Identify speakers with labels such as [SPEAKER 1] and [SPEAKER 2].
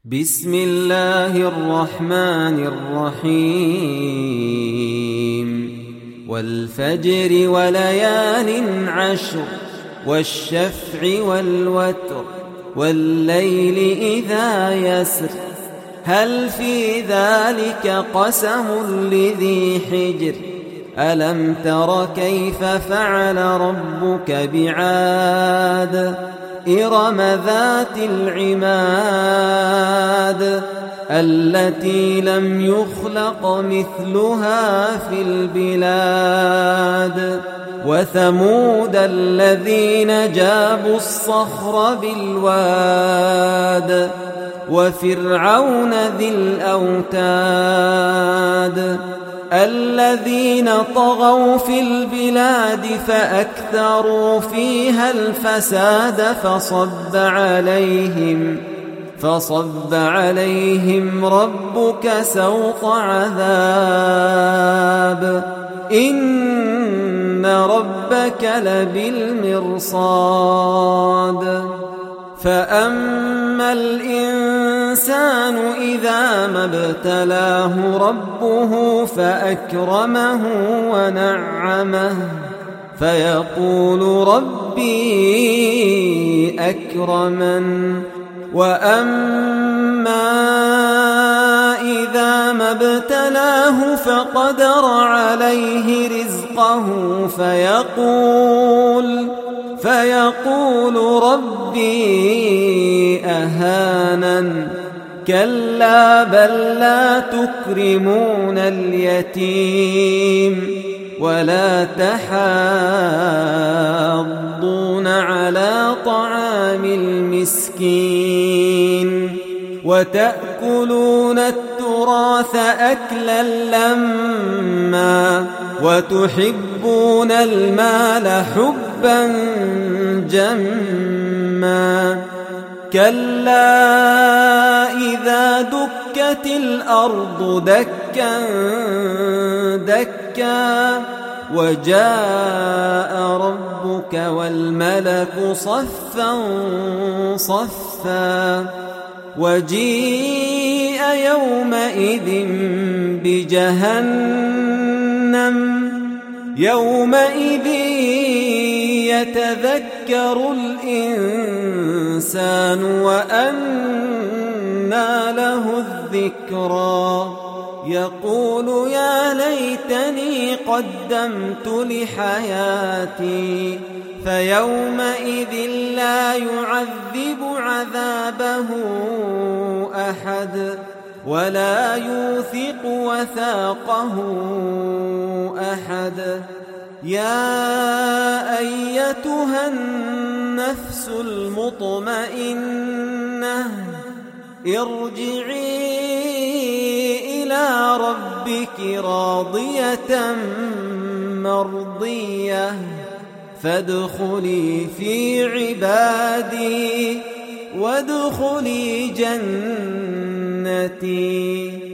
[SPEAKER 1] بسم الله الرحمن الرحيم والفجر وليال عشر والشفع والوتر والليل إذا يسر هل في ذلك قسم لذي حجر ألم تر كيف فعل ربك بعاد إرم ذات العماد التي لم يخلق مثلها في البلاد وثمود الذين جابوا الصخر بالواد وفرعون ذي الأوتاد الذين طغوا في البلاد فأكثروا فيها الفساد فصب عليهم ربك سوط عذاب إن ربك لبالمرصاد فأما الإنسان إذا ما ابتلاه ربه فأكرمه ونعمه فيقول ربي أكرمن وأما إذا ما ابتلاه فقدر عليه رزقه فيقول ربي أهانن كلا بل لا تكرمون اليتيم ولا تحاضون على طعام المسكين وتأكلون التراث أكلا لما وتحبون المال حبا جما كلا إذا دكت الأرض دكا دكا وجاء ربك والملك صفا صفا وجيء يومئذ بجهنم يومئذ يتذكر الإنسان وأنى له الذكرى يقول يا ليتني قدمت لحياتي فيومئذ لا يعذب عذابه أحد ولا يوثق وثاقه أحد يا أيتها النفس المطمئنة ارجعي إلى ربك راضية مرضية فادخلي في عبادي وادخلي جنتي